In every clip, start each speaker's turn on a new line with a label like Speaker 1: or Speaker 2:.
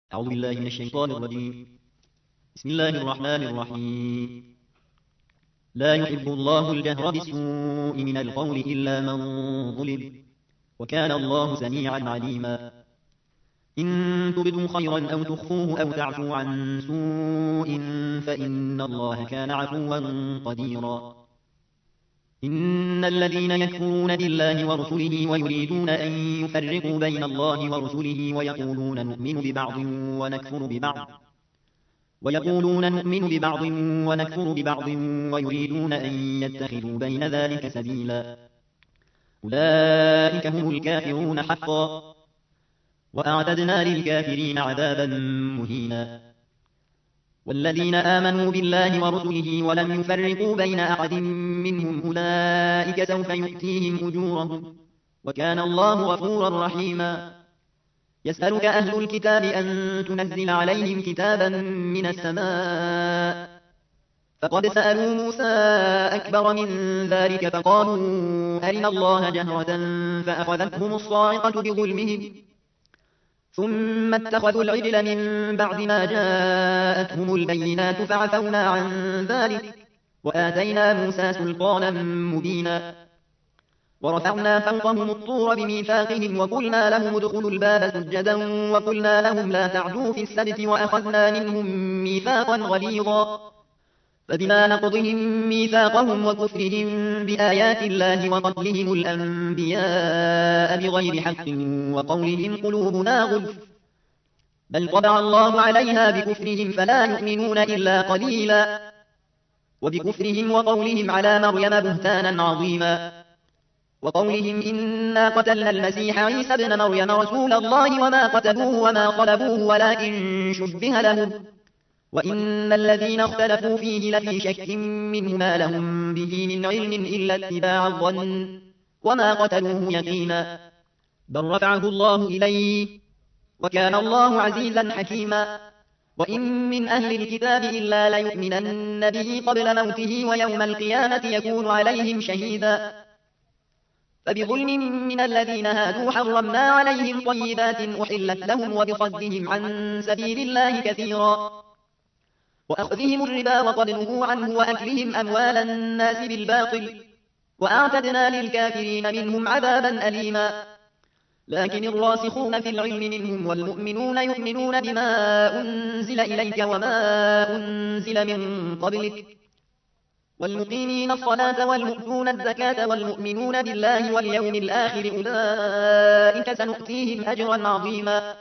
Speaker 1: أعوذ بالله من الشيطان الرجيم. بسم الله الرحمن الرحيم. لا يحب الله الجهر بالسوء من القول إلا من ظلم، وكان الله سميعا عليما. إن تبدوا خيرا أو تخفوه أو تعفوا عن سوء فإن الله كان عفوا قديرا. إن الذين يكفرون بالله ورسله ويريدون أن يفرقوا بين الله ورسله ويقولون نؤمن ببعض ونكفر ببعض ويريدون أن يتخذوا بين ذلك سبيلا. أولئك هم الكافرون حقا، وأعتدنا للكافرين عذابا مهينا. والذين آمنوا بالله ورسله ولم يفرقوا بين أحد منهم أولئك سوف يؤتيهم أجورهم، وكان الله غفورا رحيما. يسألك أهل الكتاب أن تنزل عليهم كتابا من السماء، فقد سألوا موسى أكبر من ذلك فقالوا أرنا الله جهرة فأخذتهم الصاعقة بظلمهم، ثم اتخذوا العجل من بعد ما جاءتهم البينات فعفونا عن ذلك وآتينا موسى سلطانا مبينا. ورفعنا فوقهم الطور بميثاقهم وقلنا لهم ادخلوا الباب سجدا وقلنا لهم لا تعدوا في السبت وأخذنا منهم ميثاقا غليظا. فبما نقضهم ميثاقهم وكفرهم بآيات الله وقتلهم الأنبياء بغير حق وقولهم قلوبنا غلف، بل طبع الله عليها بكفرهم فلا يؤمنون إلا قليلا. وبكفرهم وقولهم على مريم بهتانا عظيما، وقولهم إنا قتلنا المسيح عيسى ابن مريم رسول الله وما قتلوه وما صلبوه ولكن شبه لهم، وإن الذين اختلفوا فيه لفي شك منه ما لهم به من علم إلا اتباع الظن وما قتلوه يقينا، بل رفعه الله إليه وكان الله عزيزا حكيما. وإن من أهل الكتاب إلا ليؤمنن به قبل موته ويوم القيامة يكون عليهم شهيدا. فبظلم من الذين هادوا حرمنا عليهم طيبات أحلت لهم وبصدهم عن سبيل الله كثيرا، وأخذهم الربا وقد نهوا عنه وأكلهم أموال الناس بالباطل، وأعتدنا للكافرين منهم عذابا أليما. لكن الراسخون في العلم منهم والمؤمنون يؤمنون بما أنزل إليك وما أنزل من قبلك، والمقيمين الصلاة والمؤتون الزكاة والمؤمنون بالله واليوم الآخر أولئك سنؤتيهم أجرا عظيما.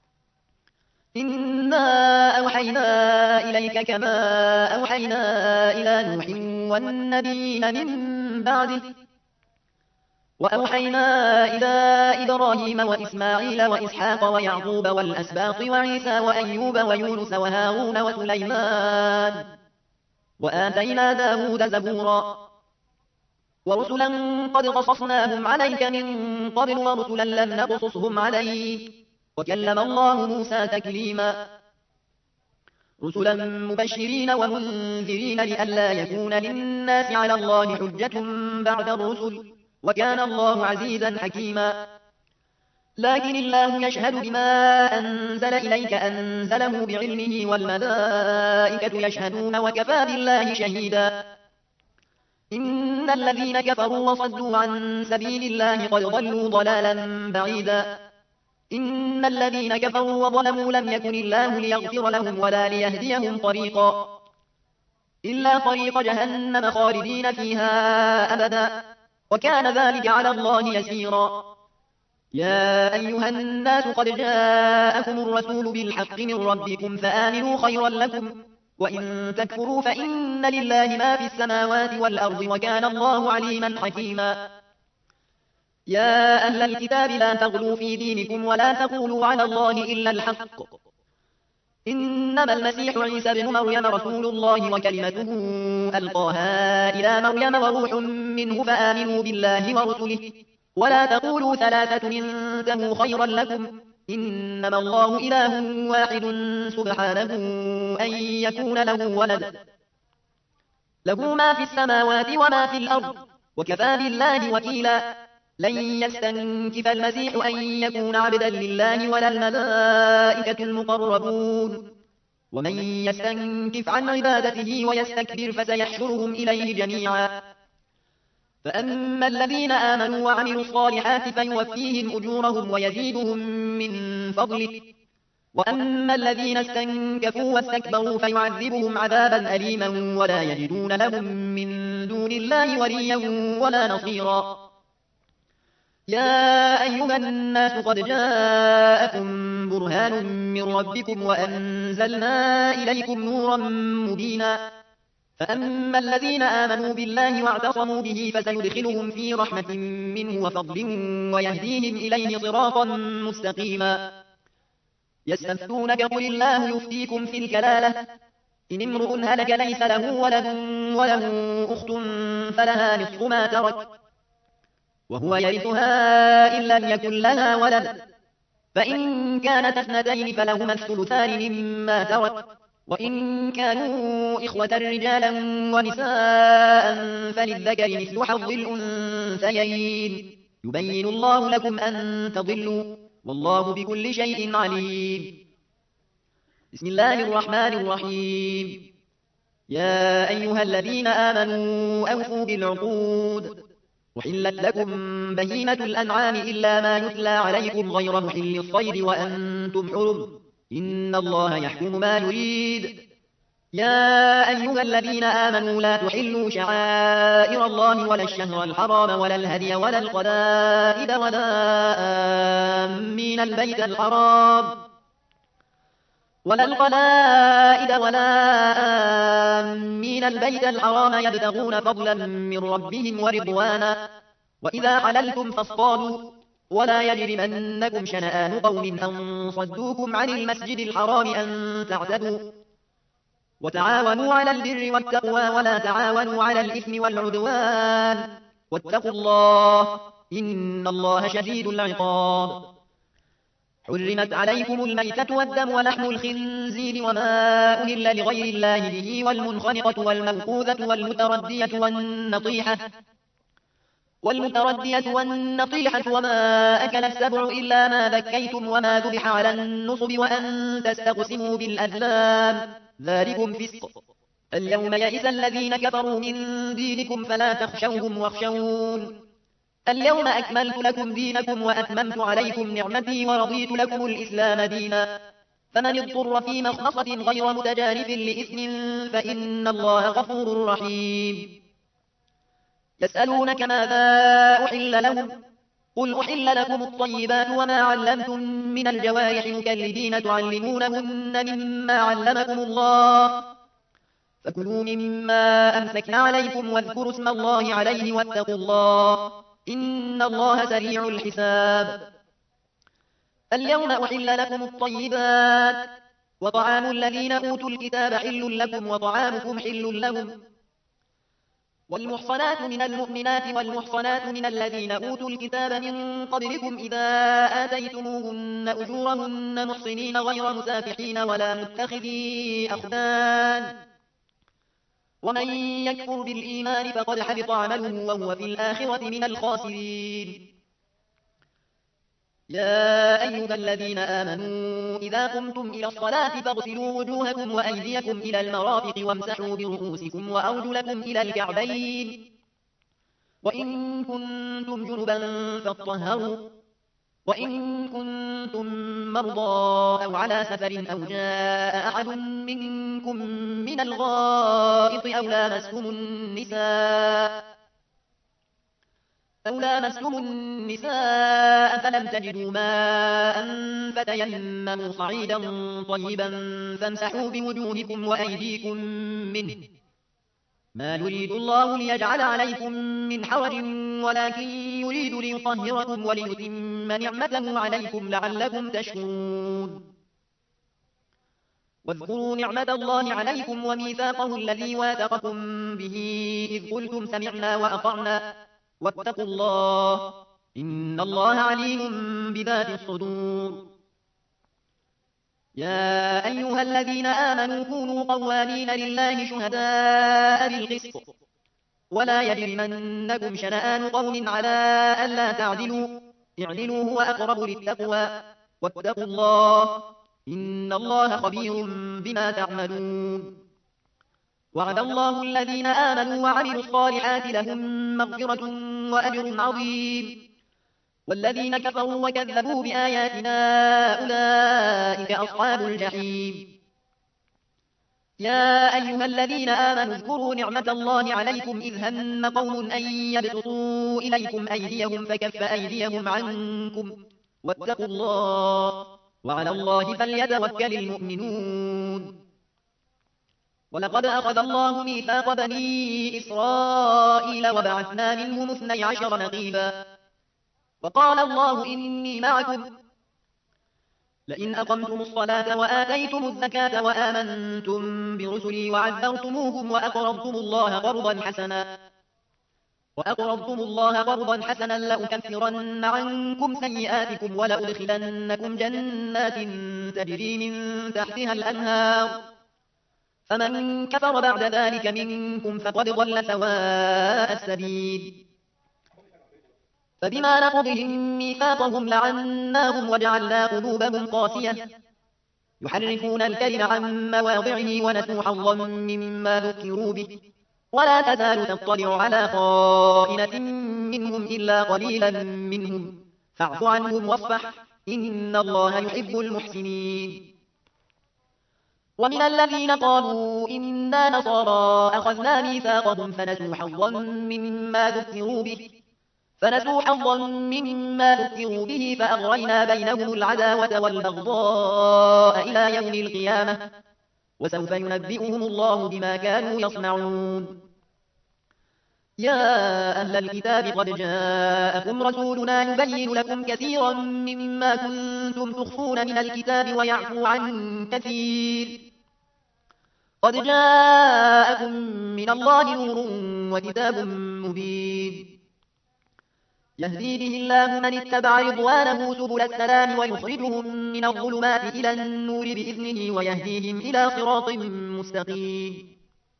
Speaker 1: إنا أوحينا إليك كما أوحينا إلى نوح والنبيين من بعده، وأوحينا إلى إبراهيم وإسماعيل وإسحاق ويعقوب والأسباط وعيسى وأيوب ويونس وهارون وسليمان، وآتينا داود زبورا. ورسلا قد قصصناهم عليك من قبل ورسلا لم نقصصهم عليك، وكلم الله موسى تكليما. رسلا مبشرين ومنذرين لئلا يكون للناس على الله حجة بعد الرسل، وكان الله عزيزا حكيما. لكن الله يشهد بما أنزل إليك أنزله بعلمه والملائكة يشهدون وكفى بالله شهيدا. إن الذين كفروا وصدوا عن سبيل الله قد ضلوا ضلالا بعيدا. إن الذين كفروا وظلموا لم يكن الله ليغفر لهم ولا ليهديهم طريقا، إلا طريق جهنم خالدين فيها أبدا، وكان ذلك على الله يسيرا. يا أيها الناس قد جاءكم الرسول بالحق من ربكم فآمنوا خيرا لكم، وإن تكفروا فإن لله ما في السماوات والأرض وكان الله عليما حكيما. يا أهل الكتاب لا تغلوا في دينكم ولا تقولوا على الله إلا الحق، إنما المسيح عيسى ابن مريم رسول الله وكلمته ألقاها إلى مريم وروح منه فآمنوا بالله ورسله، ولا تقولوا ثلاثة انتهوا خيرا لكم، إنما الله إله واحد سبحانه أن يكون له ولد، له ما في السماوات وما في الأرض، وكفى بالله وكيلا. لن يستنكف المسيح أن يكون عبدا لله ولا الملائكة المقربون ومن يستنكف عن عبادته ويستكبر فسيحشرهم إليه جميعا فأما الذين آمنوا وعملوا الصالحات فيوفيهم أجورهم ويزيدهم من فضله وأما الذين استنكفوا واستكبروا فيعذبهم عذابا أليما ولا يجدون لهم من دون الله وليا ولا نصيرا يا أيها الناس قد جاءكم برهان من ربكم وأنزلنا إليكم نورا مبينا فأما الذين آمنوا بالله واعتصموا به فسيدخلهم في رحمة منه وفضل ويهديهم إليه صراطا مستقيما يستفتونك قل الله يفتيكم في الكلالة إن امرؤ هلك ليس له ولد وله أخت فلها نصف ما ترك وهو يرثها إن لم يكن لها ولد فإن كانت اثنتين فلهما الثلثان مما ترك وإن كانوا إخوة رجالا ونساء فللذكر مثل حظ الأنثيين يبين الله لكم أن تضلوا والله بكل شيء عليم بسم الله الرحمن الرحيم يا أيها الذين آمنوا أوفوا بالعقود أحلت لكم بهيمة الأنعام إلا ما يتلى عليكم غير محل الصيد وأنتم حرم إن الله يحكم ما يريد يا أيها الذين آمنوا لا تحلوا شعائر الله ولا الشهر الحرام ولا الهدي ولا القلائد ولا آمين البيت الحرام يبتغون فضلا من ربهم ورضوانا وإذا حللتم فاصطادوا ولا يجرمنكم شنآن قوم أن صدوكم عن المسجد الحرام أن تعتدوا وتعاونوا على البر والتقوى ولا تعاونوا على الإثم والعدوان واتقوا الله إن الله شديد العقاب حرمت عليكم الميتة والدم ولحم الخنزير وما أهل لغير الله به والمنخنقة والموقوذة والمتردية والنطيحة وما أكل السبع إلا ما ذكيتم وما ذبح على النصب وأن تستقسموا بالأزلام ذلكم فسق اليوم يئس الذين كفروا من دينكم فلا تخشوهم واخشون اليوم أكملت لكم دينكم وأتممت عليكم نعمتي ورضيت لكم الإسلام دينا فمن اضطر في مخمصة غير متجانف لإثم فإن الله غفور رحيم يسألونك ماذا أحل لهم قل أحل لكم الطيبات وما علمتم من الجوارح مكلبين تعلمونهن مما علمكم الله فكلوا مما أمسكن عليكم واذكروا اسم الله عليه واتقوا الله إن الله سريع الحساب اليوم أحل لكم الطيبات وطعام الذين أوتوا الكتاب حل لكم وطعامكم حل لهم والمحصنات من المؤمنات والمحصنات من الذين أوتوا الكتاب من قبلكم إذا آتيتموهن أجورهن محصنين غير مسافحين ولا متخذي أخدان ومن يكفر بالإيمان فقد حبط عمله وهو في الآخرة من الخاسرين يا أيها الذين آمنوا إذا قمتم إلى الصلاة فاغسلوا وجوهكم وأيديكم إلى المرافق وامسحوا برؤوسكم وأرجلكم إلى الكعبين وإن كنتم جنبا فاطهروا وإن كنتم مرضى أو على سفر أو جاء أحد منكم من الغائط أو لامستم النساء فلم تجدوا ماء فتيمموا صعيدا طيبا فامسحوا بوجوهكم وأيديكم منه ما يريد الله ليجعل عليكم من حرج ولكن يريد ليطهركم وليتم نعمته عليكم لعلكم تشكرون واذكروا نعمة الله عليكم وميثاقه الذي واثقكم به إذ قلتم سمعنا وأطعنا واتقوا الله إن الله عليم بذات الصدور يا أيها الذين آمنوا كونوا قوامين لله شهداء بالقسط ولا يجرمنكم شنآن قوم على ألا تعدلوا، اعدلوا هو أقرب للتقوى، واتقوا الله إن الله خبير بما تعملون. وعد الله الذين آمنوا وعملوا الصالحات لهم مغفرة وأجر عظيم، والذين كفروا وكذبوا بآياتنا أولئك أصحاب الجحيم. يا أيها الذين آمنوا اذكروا نعمة الله عليكم إذ هم قوم أن يبسطوا إليكم أيديهم فكف أيديهم عنكم، واتقوا الله وعلى الله فليتوكل المؤمنون. ولقد أخذ الله ميثاق بني إسرائيل وبعثنا منهم 12 نقيبا، وقال الله إني معكم لئن أقمتم الصلاة وآتيتم الزكاة وآمنتم برسلي وعذرتموهم وأقرضتم الله قرضا حسنا لأكفرن عنكم سيئاتكم ولأدخلنكم جنات تجري من تحتها الأنهار، فمن كفر بعد ذلك منكم فقد ضل سواء السبيل. فبما نقضهم ميثاقهم لعناهم وجعلنا قلوبهم قاسية يحرفون الكلم عن مواضعه ونسوا حظا مما ذكروا به، ولا تزال تطلع على خائنة منهم إلا قليلا منهم، فاعف عنهم واصفح إن الله يحب المحسنين. ومن الذين قالوا إنا نصارى أخذنا ميثاقهم فنسوا حظا مما ذكروا به فأغرينا بينهم العداوة والبغضاء إلى يوم القيامة، وسوف ينبئهم الله بما كانوا يصنعون. يا أهل الكتاب قد جاءكم رسولنا يبين لكم كثيرا مما كنتم تخفون من الكتاب ويعفو عن كثير، قد جاءكم من الله نور وكتاب مبين، يهدي به الله من اتبع رضوانه سبل السلام ويخرجهم من الظلمات إلى النور بإذنه ويهديهم إلى صراط مستقيم.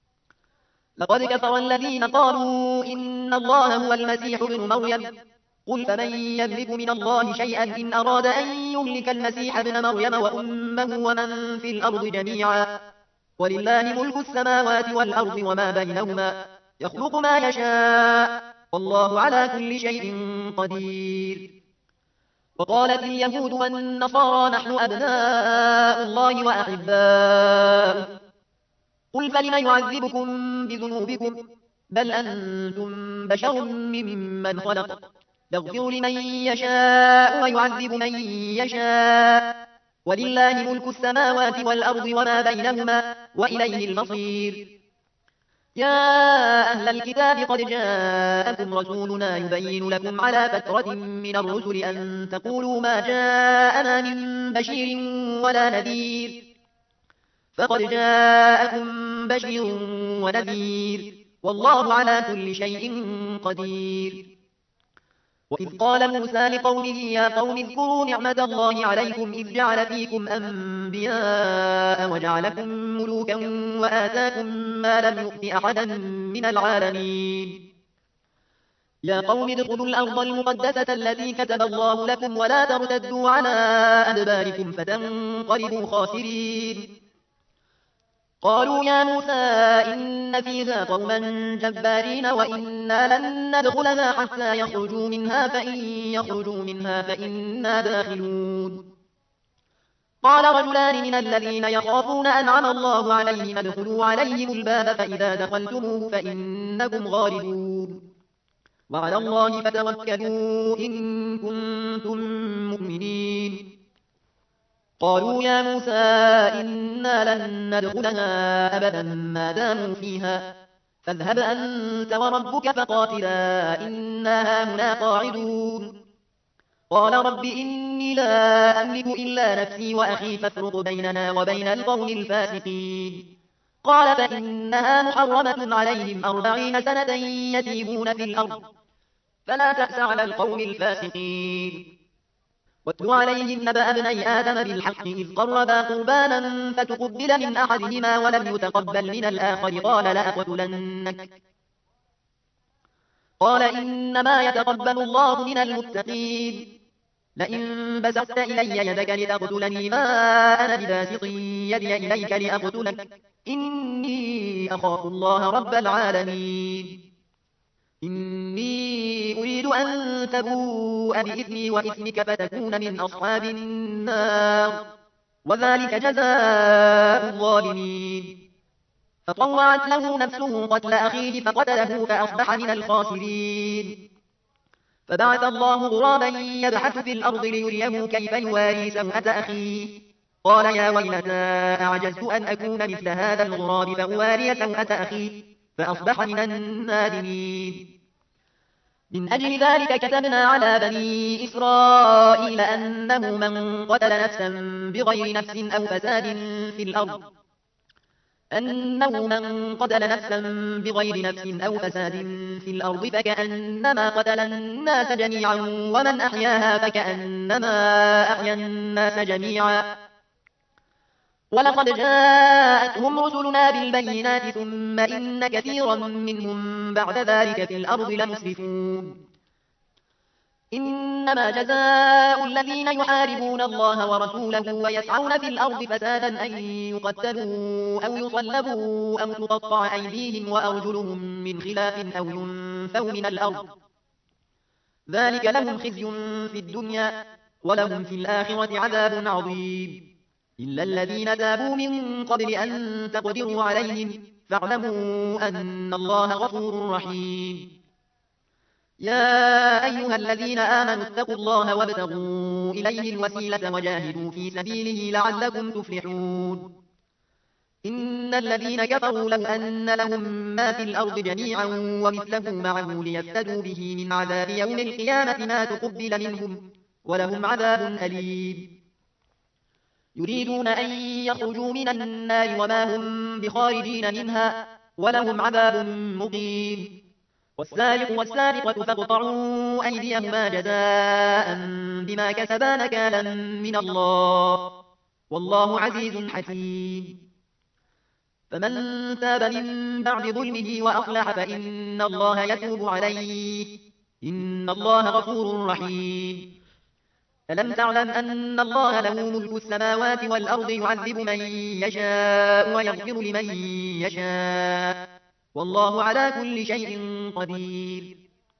Speaker 1: لقد كفر الذين قالوا إن الله هو المسيح ابن مريم، قل فمن يملك من الله شيئا إن أراد أن يهلك المسيح ابن مريم وأمه ومن في الأرض جميعا، ولله ملك السماوات والأرض وما بينهما، يخلق ما يشاء والله على كل شيء قدير. وقالت اليهود والنصارى نحن أبناء الله وأحباؤه، قل فلم يعذبكم بذنوبكم بل أنتم بشر ممن خلق، يغفر لمن يشاء ويعذب من يشاء، ولله ملك السماوات والأرض وما بينهما وإليه المصير. يا أهل الكتاب قد جاءكم رسولنا يبين لكم على فترة من الرسل أن تقولوا ما جاءنا من بشير ولا نذير، فقد جاءكم بشير ونذير والله على كل شيء قدير. وإذ قال موسى لقومه يا قوم اذكروا نعمة الله عليكم إذ جعل فيكم أنبياء وجعلكم ملوكا وآتاكم ما لم يؤت أحدا من العالمين. يا قوم ادخلوا الأرض المقدسة التي كتب الله لكم ولا ترتدوا على أدباركم فتنقلبوا خاسرين. قالوا يا موسى إن فيها قوما جبارين وإنا لن ندخلها حتى يخرجوا منها فإن يخرجوا منها فإنا داخلون. قال رجلان من الذين يخافون أنعم الله عليهم ادخلوا عليهم الباب فإذا دخلتموه فإنكم غالبون، وعلى الله فتوكلوا إن كنتم مؤمنين. قالوا يا موسى إنا لن ندخلها أبدا ما داموا فيها فاذهب أنت وربك فقاتلا إنا هاهنا قاعدون. قال رب إني لا أملك إلا نفسي وأخي فافرق بيننا وبين القوم الفاسقين. قال فإنها محرمة عليهم 40 سنة يتيهون في الأرض فلا تأس على القوم الفاسقين. واتل عليهم نبأ ابني آدم بالحق إذ قربا قربانا فتقبل من أحدهما ولم يتقبل من الآخر قال لأقتلنك قال إنما يتقبل الله من المتقين لئن بسطت إلي يدك لتقتلني ما أنا بباسط يدي إليك لأقتلك إني أخاف الله رب العالمين إني أريد أن تبوء بإثمي وإثمك فتكون من أصحاب النار وذلك جزاء الظالمين فطوعت له نفسه قتل أخيه فقتله فأصبح من الخاسرين فبعث الله غرابا يبحث في الأرض ليريه كيف يواري سوءة أخيه قال يا ويلتى أعجزت أن أكون مثل هذا الغراب فأواري سوءة أخي فأصبح من النادمين من أجل ذلك كتبنا على بني إسرائيل أنه من قتل نفسا بغير نفس أو فساد في الأرض فكأنما قتل الناس جميعا ومن أحياها فكأنما أحيا الناس جميعا ولقد جاءتهم رسلنا بالبينات ثم إن كثيرا منهم بعد ذلك في الأرض لمسرفون إنما جزاء الذين يحاربون الله ورسوله ويسعون في الأرض فسادا أن يقتلوا أو يصلبوا أو تقطع أيديهم وأرجلهم من خلاف أو ينفوا من الأرض ذلك لهم خزي في الدنيا ولهم في الآخرة عذاب عظيم إلا الذين تابوا من قبل أن تقدروا عليهم فاعلموا أن الله غفور رحيم يا أيها الذين آمنوا اتقوا الله وابتغوا إليه الوسيلة وجاهدوا في سبيله لعلكم تفلحون إن الذين كفروا لو أن لهم ما في الأرض جميعا ومثله معه ليفتدوا به من عذاب يوم القيامة ما تقبل منهم ولهم عذاب أليم يريدون أن يخرجوا من النار وما هم بخارجين منها ولهم عذاب مقيم والسارق والسارقة فاقطعوا أيديهما جزاء بما كسبا نكالا من الله والله عزيز حكيم فمن تاب من بعد ظلمه وأصلح فإن الله يتوب عليه إن الله غفور رحيم ألم تعلم أن الله له ملك السماوات والأرض يعذب من يشاء ويغفر لمن يشاء والله على كل شيء قدير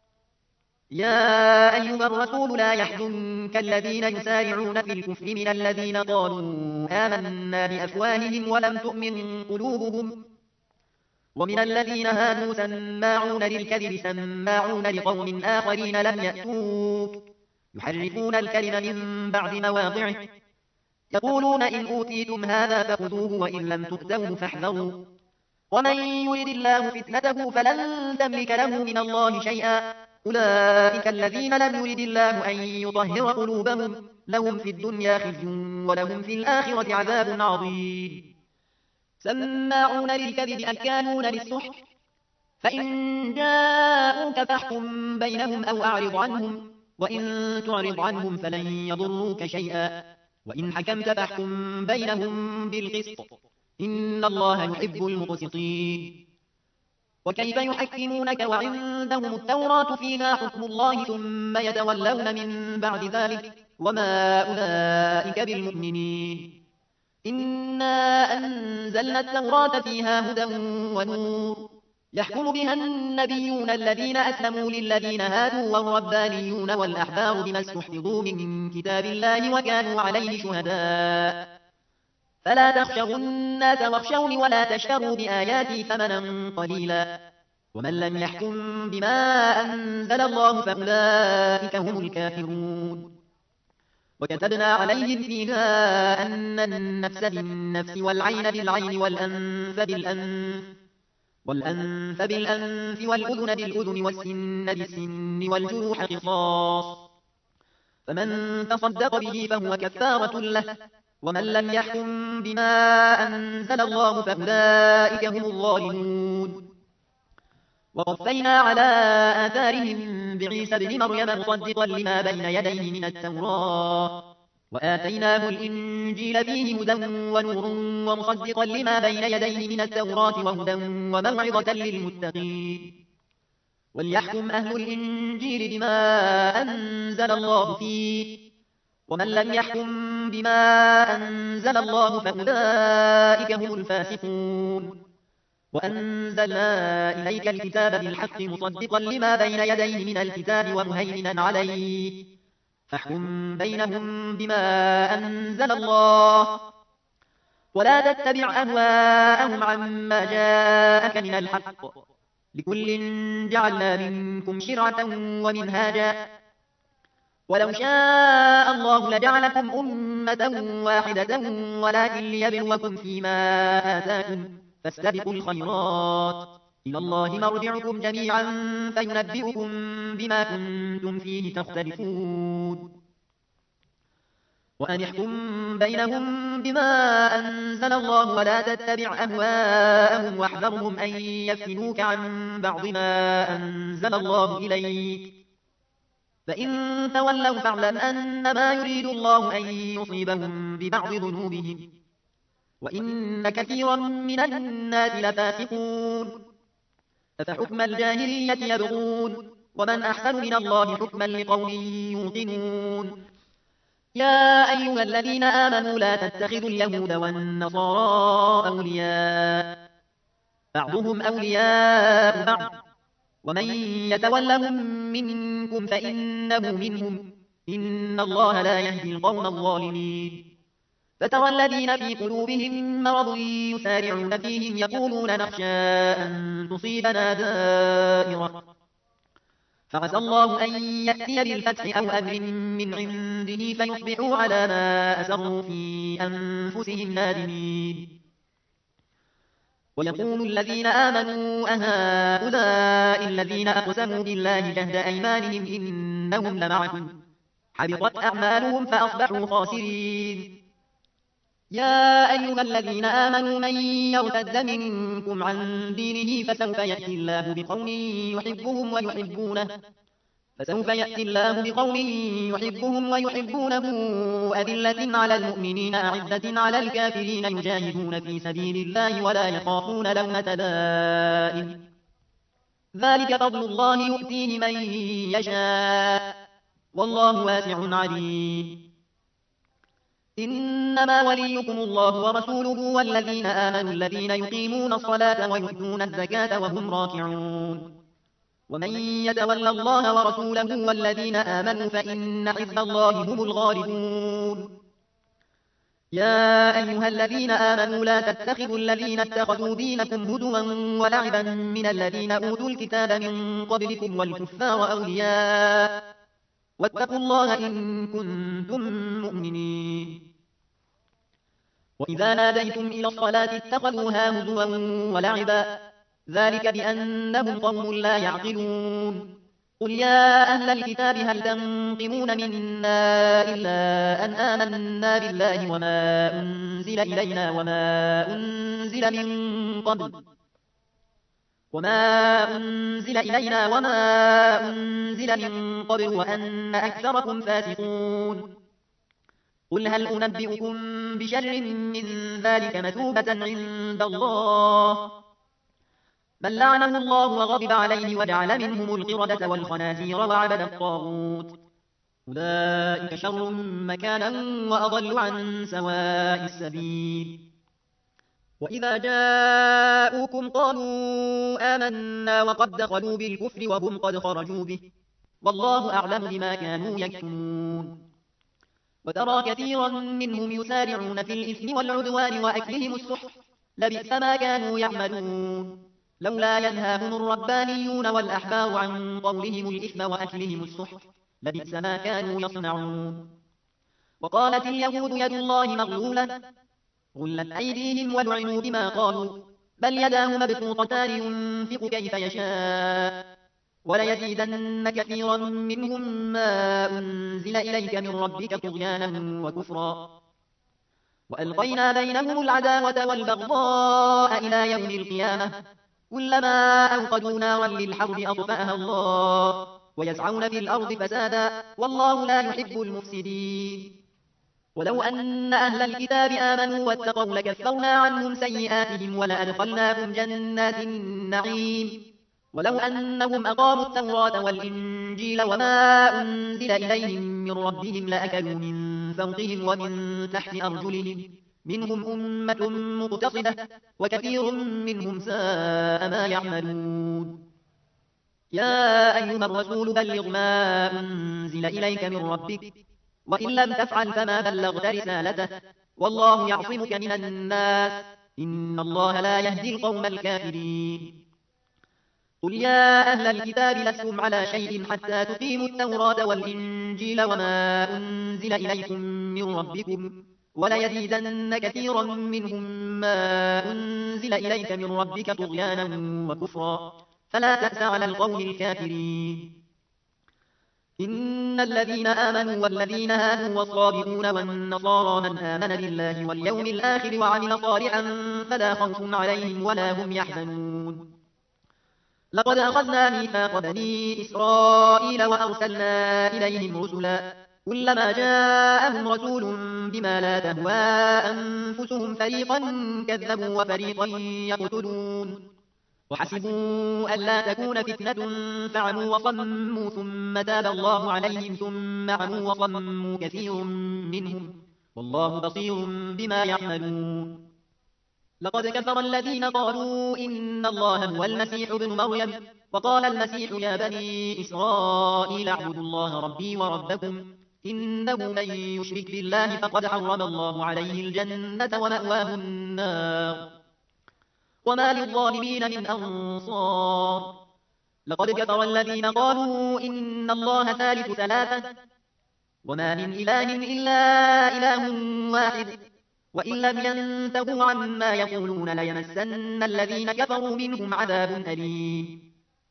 Speaker 1: يا أيها الرسول لا يحزنك الذين يسارعون في الكفر من الذين قالوا آمنا بأفواههم ولم تؤمن قلوبهم ومن الذين هادوا سماعون للكذب سماعون لقوم آخرين لم يأتوك يحرفون الكلم من بعد مواضعه يقولون إن أوتيتم هذا فخذوه وإن لم تؤتوه فاحذروا ومن يرد الله فتنته فلن تملك له من الله شيئا أولئك الذين لم يرد الله أن يطهر قلوبهم لهم في الدنيا خزي ولهم في الآخرة عذاب عظيم سماعون للكذب أكالون للسحت فإن جاءوك فاحكم بينهم أو أعرض عنهم وإن تعرض عنهم فلن يضروك شيئا وإن حكمت فاحكم بينهم بالقسط إن الله يحب المقسطين وكيف يحكمونك وعندهم التوراة فيها حكم الله ثم يتولون من بعد ذلك وما أولئك بالمؤمنين إنا أنزلنا التوراة فيها هدى ونور يحكم بها النبيون الذين أسلموا للذين هادوا والربانيون والأحبار بما استحفظوا من كتاب الله وكانوا عليه شهداء فلا تخشوا الناس واخشوني ولا تشتروا بآياتي ثمنا قليلا ومن لم يحكم بما أنزل الله فأولئك هم الكافرون وكتبنا عليهم فيها أن النفس بالنفس والعين بالعين والأنف بالأنف والأذن بالأذن والسن بالسن والجروح قصاص فمن تصدق به فهو كفارة له ومن لم يحكم بما أنزل الله فأولئك هم الظالمون وقفينا على آثارهم بعيسى ابن مريم مصدقا لما بين يديه من التوراة وآتيناه الإنجيل فيه هدى ونور ومصدقا لما بين يديه من التوراة وهدى وموعظة للمتقين وليحكم أهل الإنجيل بما أنزل الله فيه، ومن لم يحكم بما أنزل الله فأولئك هم الفاسقون. وأنزلنا إليك الكتاب بالحق مصدقا لما بين يديه من الكتاب ومهيمنا عليه، فاحكم بينهم بما أنزل الله، ولا تتبع أهواءهم عما جاءك من الحق، لكل جعلنا منكم شرعة ومنهاجا، ولو شاء الله لجعلكم أمة واحدة ولكن ليبلوكم فيما آتاكم، فاستبقوا الخيرات، إلى الله مرجعكم جميعا فينبئكم بما كنتم فيه تختلفون. وأن احكم بينهم بما أنزل الله ولا تتبع أهواءهم واحذرهم أن يفتنوك عن بعض ما أنزل الله إليك، فإن تولوا فاعلم أنما يريد الله أن يصيبهم ببعض ذنوبهم، وإن كثيرا من الناس لفاسقون. أفحكم الجاهلية يبغون ومن أحسن من الله حكما لقوم يوقنون. يا أيها الذين آمنوا لا تتخذوا اليهود والنصارى أولياء، بعضهم أولياء بعض، ومن يتولهم منكم فإنه منهم، إن الله لا يهدي القوم الظالمين. فترى الذين في قلوبهم مرض يسارعون فيهم يقولون نخشى أن تصيبنا دائرة، فعسى الله أن يأتي بالفتح أو أمر من عنده فيصبحوا على ما أسروا في أنفسهم نادمين. ويقول الذين آمنوا أهؤلاء الذين أقسموا بالله جهد أيمانهم إنهم لمعكم، حبطت أعمالهم فأصبحوا خاسرين. يا أيها الذين آمنوا من يرتد منكم عن دينه فسوف يأتي الله بقوم يحبهم ويحبونه أذلة على المؤمنين أعزة على الكافرين يجاهدون في سبيل الله ولا يخافون لومة لائم، ذلك فضل الله يؤتيه من يشاء والله واسع عليم. إنما وليكم الله ورسوله والذين آمنوا الذين يقيمون الصلاة ويؤتون الزكاة وهم راكعون. ومن يتول الله ورسوله والذين آمنوا فإن حزب الله هم الغالبون. يا أيها الذين آمنوا لا تتخذوا الذين اتخذوا دينكم هزوا ولعبا من الذين أوتوا الكتاب من قبلكم والكفار أولياء، واتقوا الله إن كنتم مؤمنين. وإذا ناديتم إلى الصلاة اتخذوها هزوا ولعبا، ذلك بأنهم قوم لا يعقلون. قل يا أهل الكتاب هل تنقمون منا إلا أن آمنا بالله وما أنزل إلينا وما أنزل من قبل وأن أكثركم فاسقون. قل هل أنبئكم بشر من ذلك مثوبة عند الله، من لعنه الله وغضب عليه وجعل منهم القردة والخنازير وعبد الطاغوت، أولئك شر مكانا وأضل عن سواء السبيل. وإذا جاءوكم قالوا آمنا وقد دخلوا بالكفر وهم قد خرجوا به، والله أعلم بما كانوا يكتمون. وترى كثيرا منهم يسارعون في الإثم والعدوان وأكلهم السحت، لبئس ما كانوا يعملون. لولا ينهاهم الربانيون والأحبار عن قولهم الإثم وأكلهم السحت، لبئس ما كانوا يصنعون. وقالت اليهود يد الله مغلولة، غلت أيديهم ولعنوا بما قالوا، بل يداه مبسوطتان ينفق كيف يشاء، وليزيدن كثيرا منهم ما أنزل إليك من ربك طغيانا وكفرا. وألقينا بينهم العداوة والبغضاء إلى يوم القيامة، كلما أوقدوا نارا للحرب أطفأها الله، ويسعون في الأرض فسادا والله لا يحب المفسدين. ولو أن أهل الكتاب آمنوا واتقوا لكفرنا عنهم سيئاتهم ولأدخلناهم جنات النعيم، ولو أنهم أقاموا التوراة والإنجيل وما أنزل إليهم من ربهم لأكلوا من فوقهم ومن تحت أرجلهم منهم أمة مقتصدة وكثير منهم ساء ما يعملون يا أيها الرسول بلغ ما أنزل إليك من ربك وإن لم تفعل فما بلغت رسالته والله يعصمك من الناس إن الله لا يهدي القوم الكافرين قل يا أهل الكتاب لستم على شيء حتى تقيموا التوراة والإنجيل وما أنزل إليكم من ربكم وليزيدن كثيرا منهم ما أنزل إليك من ربك طغيانا وكفرا فلا تأس على القوم الكافرين إن الذين آمنوا والذين هادوا والصابئون والنصارى من آمن بالله واليوم الآخر وعمل صالحا فلا خوف عليهم ولا هم يحزنون لقد أخذنا ميثاق بني إسرائيل وأرسلنا إليهم رسلا كلما جاءهم رسول بما لا تهوى أنفسهم فريقا كذبوا وفريقا يقتلون وحسبوا ألا تكون فتنة فعموا وصموا ثم تاب الله عليهم ثم عموا وصموا كثير منهم والله بصير بما يعملون لقد كفر الذين قالوا إن الله هو المسيح ابن مريم وقال المسيح يا بني إسرائيل اعبدوا الله ربي وربكم إنه من يشرك بالله فقد حرم الله عليه الجنة ومأواه النار وما للظالمين من أنصار لقد كفر الذين قالوا إن الله ثالث ثلاثة وما من إله إلا إله واحد وإن لم ينتهوا عما يقولون ليمسن الذين كفروا منهم عذاب أليم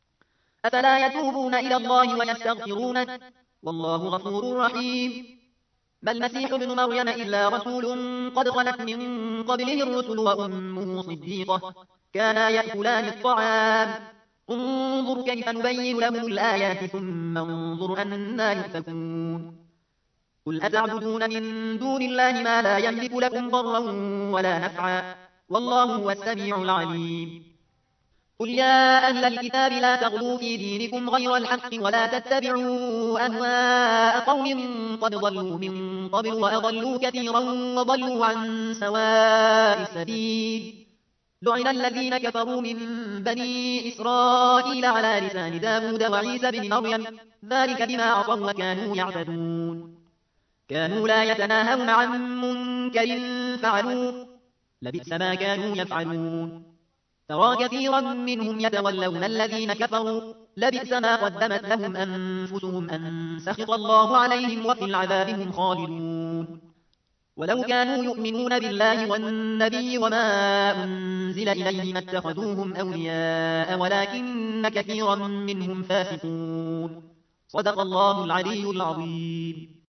Speaker 1: أفلا يتوبون إلى الله ويستغفرونه والله غفور رحيم ما المسيح ابن مريم إلا رسول قد خلت من قبله الرسل وأمه صديقة كانا يأكلان الطعام انظر كيف نبين لهم الآيات ثم انظر أنا يؤفكون قل أتعبدون من دون الله ما لا يملك لكم ضرا ولا نفعا والله هو السميع العليم قل يا أهل الكتاب لا تغلوا في دينكم غير الحق ولا تتبعوا أهواء قوم قد ضلوا من قبل وأضلوا كثيرا وضلوا عن سواء السبيل لعن الذين كفروا من بني إسرائيل على لسان داود وعيسى بن مريم ذلك بما عصوا وكانوا يعتدون كانوا لا يتناهون عن منكر فعلوه لبئس ما كانوا يفعلون ترى كثيرا منهم يتولون الذين كفروا لبئس ما قدمت لهم أنفسهم أن سخط الله عليهم وفي العذاب هم خالدون ولو كانوا يؤمنون بالله والنبي وما أنزل إليه ما اتخذوهم أولياء ولكن كثيرا منهم فاسقون صدق الله العلي العظيم